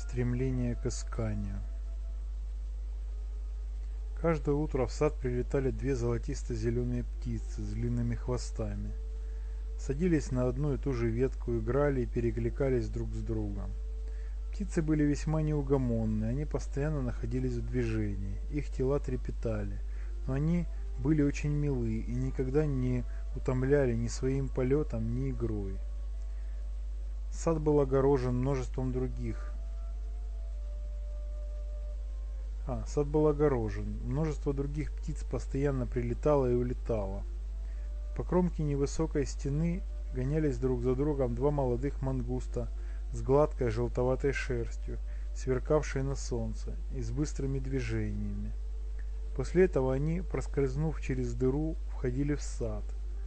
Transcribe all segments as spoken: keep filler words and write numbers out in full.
Стремление к исканию. Каждое утро в сад прилетали две золотисто-зеленые птицы с длинными хвостами. Садились на одну и ту же ветку, играли и перекликались друг с другом. Птицы были весьма неугомонны, они постоянно находились в движении, их тела трепетали, но они были очень милы и никогда не утомляли ни своим полетом, ни игрой. Сад был огорожен множеством других А, сад был огорожен. Множество других птиц постоянно прилетало и улетало. По кромке невысокой стены гонялись друг за другом два молодых мангуста с гладкой желтоватой шерстью, сверкавшей на солнце, и с быстрыми движениями. После этого они, проскользнув через дыру, входили в сад.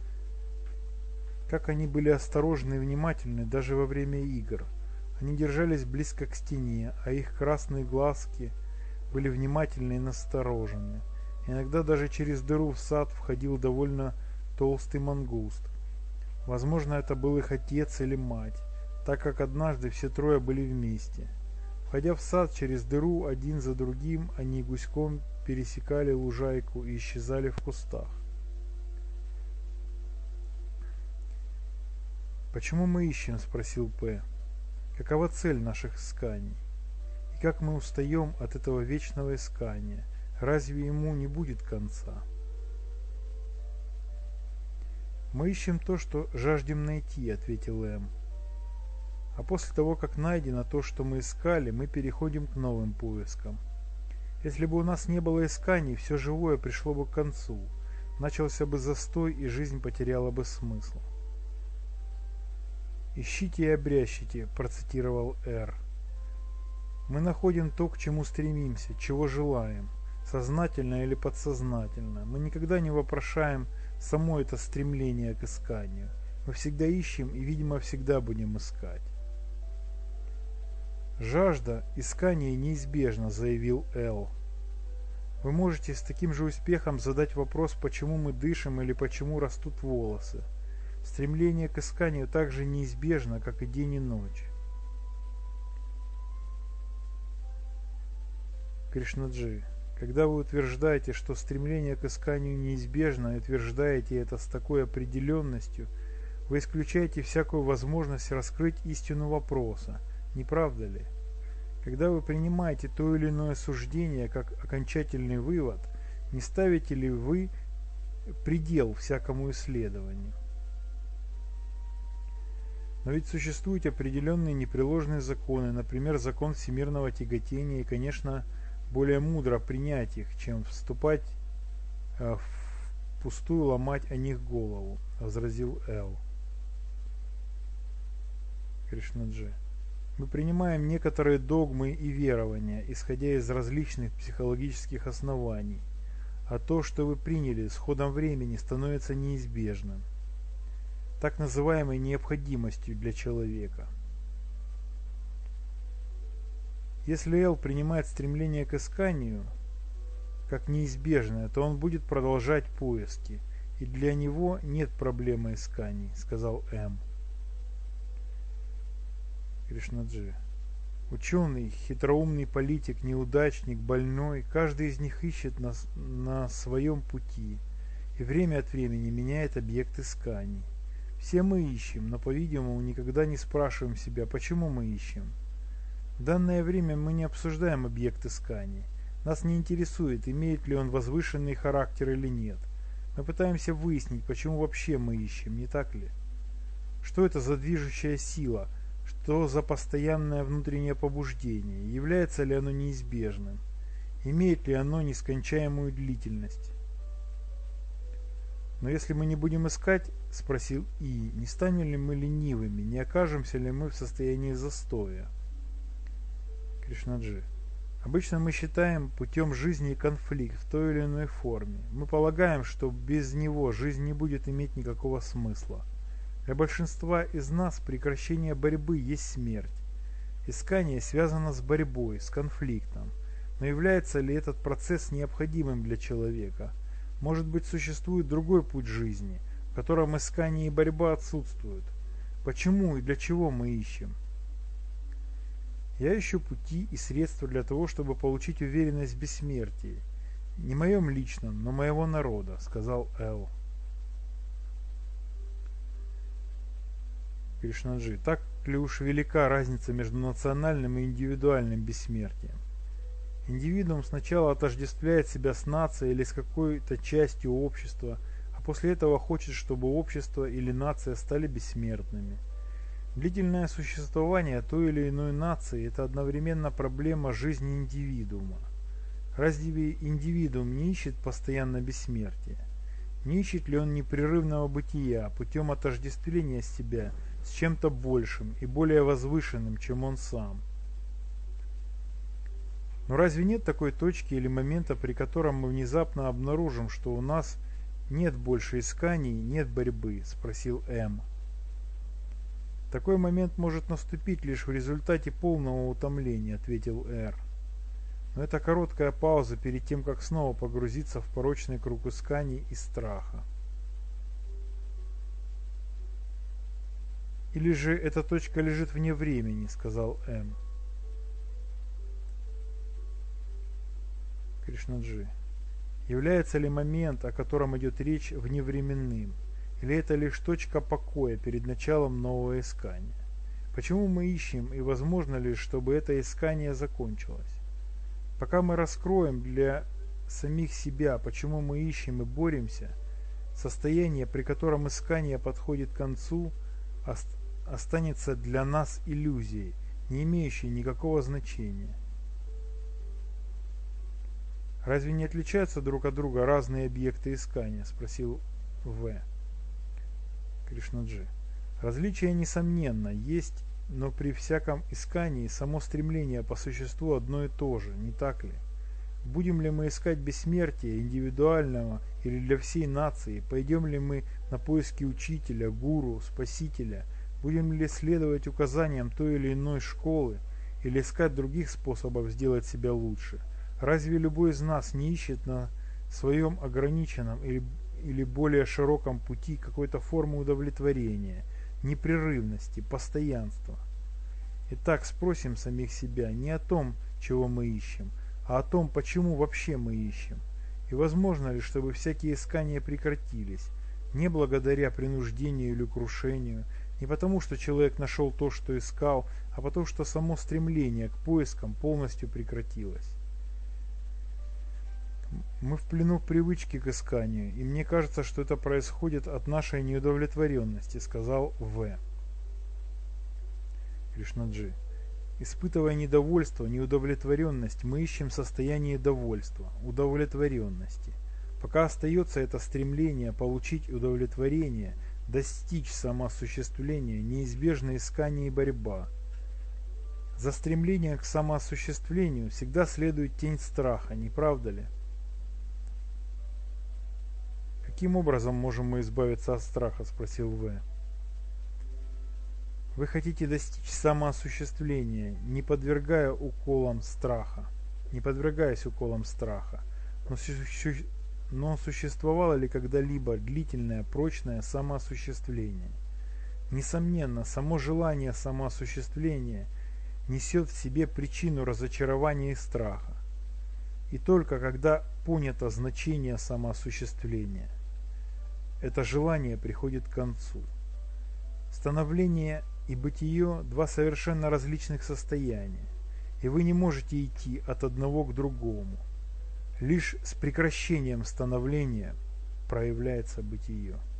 Как они были осторожны и внимательны даже во время игр. Они держались близко к стене, а их красные глазки были внимательны и насторожены. Иногда даже через дыру в сад входил довольно толстый мангуст. Возможно, это был их отец или мать, так как однажды все трое были вместе. Входя в сад через дыру один за другим, они гуськом пересекали лужайку и исчезали в кустах. «Почему мы ищем?» – спросил П. «Какова цель наших исканий? И как мы устаем от этого вечного искания? Разве ему не будет конца?» «Мы ищем то, что жаждем найти», – ответил М. «А после того, как найдено то, что мы искали, мы переходим к новым поискам. Если бы у нас не было исканий, все живое пришло бы к концу, начался бы застой, и жизнь потеряла бы смысл». «Ищите и обрящите», – процитировал Р. «Мы находим то, к чему стремимся, чего желаем, сознательно или подсознательно. Мы никогда не вопрошаем само это стремление к исканию. Мы всегда ищем и, видимо, всегда будем искать». «Жажда искания неизбежна», – заявил Л. «Вы можете с таким же успехом задать вопрос, почему мы дышим или почему растут волосы. Стремление к исканию так же неизбежно, как и день и ночь». Кришнаджи, когда вы утверждаете, что стремление к исканию неизбежно, и утверждаете это с такой определенностью, вы исключаете всякую возможность раскрыть истину вопроса, не правда ли? Когда вы принимаете то или иное суждение как окончательный вывод, не ставите ли вы предел всякому исследованию? Но ведь существуют определенные непреложные законы, например, закон всемирного тяготения, и, конечно, более мудро принять их, чем вступать э, впустую ломать о них голову, возразил Л. Кришнаджи. Мы принимаем некоторые догмы и верования, исходя из различных психологических оснований, а то, что вы приняли с ходом времени, становится неизбежным, так называемой необходимостью для человека. Если Л принимает стремление к исканию как неизбежное, то он будет продолжать поиски, и для него нет проблемы исканий, сказал М. Кришнаджи. Ученый, хитроумный политик, неудачник, больной, каждый из них ищет на, на своем пути и время от времени меняет объект исканий. Все мы ищем, но, по-видимому, никогда не спрашиваем себя, почему мы ищем. В данное время мы не обсуждаем объект исканий. Нас не интересует, имеет ли он возвышенный характер или нет. Мы пытаемся выяснить, почему вообще мы ищем, не так ли? Что это за движущая сила? Что за постоянное внутреннее побуждение? Является ли оно неизбежным? Имеет ли оно нескончаемую длительность? «Но если мы не будем искать, — спросил И, — не станем ли мы ленивыми, не окажемся ли мы в состоянии застоя?» Кришнаджи. Обычно мы считаем путем жизни конфликт в той или иной форме. Мы полагаем, что без него жизнь не будет иметь никакого смысла. Для большинства из нас прекращение борьбы есть смерть. Искание связано с борьбой, с конфликтом. Но является ли этот процесс необходимым для человека? Может быть, существует другой путь жизни, в котором искание и борьба отсутствуют? Почему и для чего мы ищем? Я ищу пути и средства для того, чтобы получить уверенность в бессмертии. Не моем личном, но моего народа, сказал Эл. Кришнаджи, так ли уж велика разница между национальным и индивидуальным бессмертием? Индивидуум сначала отождествляет себя с нацией или с какой-то частью общества, а после этого хочет, чтобы общество или нация стали бессмертными. Длительное существование той или иной нации – это одновременно проблема жизни индивидуума. Разве индивидуум не ищет постоянно бессмертия? Не ищет ли он непрерывного бытия путем отождествления себя с чем-то большим и более возвышенным, чем он сам? Но разве нет такой точки или момента, при котором мы внезапно обнаружим, что у нас нет больше исканий, нет борьбы? Спросил М. Такой момент может наступить лишь в результате полного утомления, ответил Р. Но это короткая пауза перед тем, как снова погрузиться в порочный круг исканий и страха. Или же эта точка лежит вне времени, сказал М. Кришнаджи. Является ли момент, о котором идет речь, вневременным? Или это лишь точка покоя перед началом нового искания? Почему мы ищем, и возможно ли, чтобы это искание закончилось? Пока мы раскроем для самих себя, почему мы ищем и боремся, состояние, при котором искание подходит к концу, останется для нас иллюзией, не имеющей никакого значения. «Разве не отличаются друг от друга разные объекты искания?» – спросил В. Кришнаджи. Различие, несомненно, есть, но при всяком искании само стремление по существу одно и то же, не так ли? Будем ли мы искать бессмертие индивидуального или для всей нации? Пойдем ли мы на поиски учителя, гуру, спасителя? Будем ли следовать указаниям той или иной школы или искать других способов сделать себя лучше? Разве любой из нас не ищет на своем ограниченном или, или более широком пути какой-то формы удовлетворения, непрерывности, постоянства? Итак, спросим самих себя не о том, чего мы ищем, а о том, почему вообще мы ищем. И возможно ли, чтобы всякие искания прекратились, не благодаря принуждению или крушению, не потому, что человек нашел то, что искал, а потому, что само стремление к поискам полностью прекратилось. Мы в плену привычки к исканию, и мне кажется, что это происходит от нашей неудовлетворенности, сказал В. Кришнаджи. Испытывая недовольство, неудовлетворенность, мы ищем состояние довольства, удовлетворенности. Пока остается это стремление получить удовлетворение, достичь самоосуществления, неизбежно искание и борьба. За стремление к самоосуществлению всегда следует тень страха, не правда ли? Каким образом можем мы избавиться от страха? Спросил В. Вы хотите достичь самоосуществления, не подвергая уколам страха, не подвергаясь уколам страха. Но, су но существовало ли когда-либо длительное, прочное самоосуществление? Несомненно, само желание самоосуществления несет в себе причину разочарования и страха. И только когда понято значение самоосуществления, это желание приходит к концу. Становление и бытие – два совершенно различных состояния, и вы не можете идти от одного к другому. Лишь с прекращением становления проявляется бытие.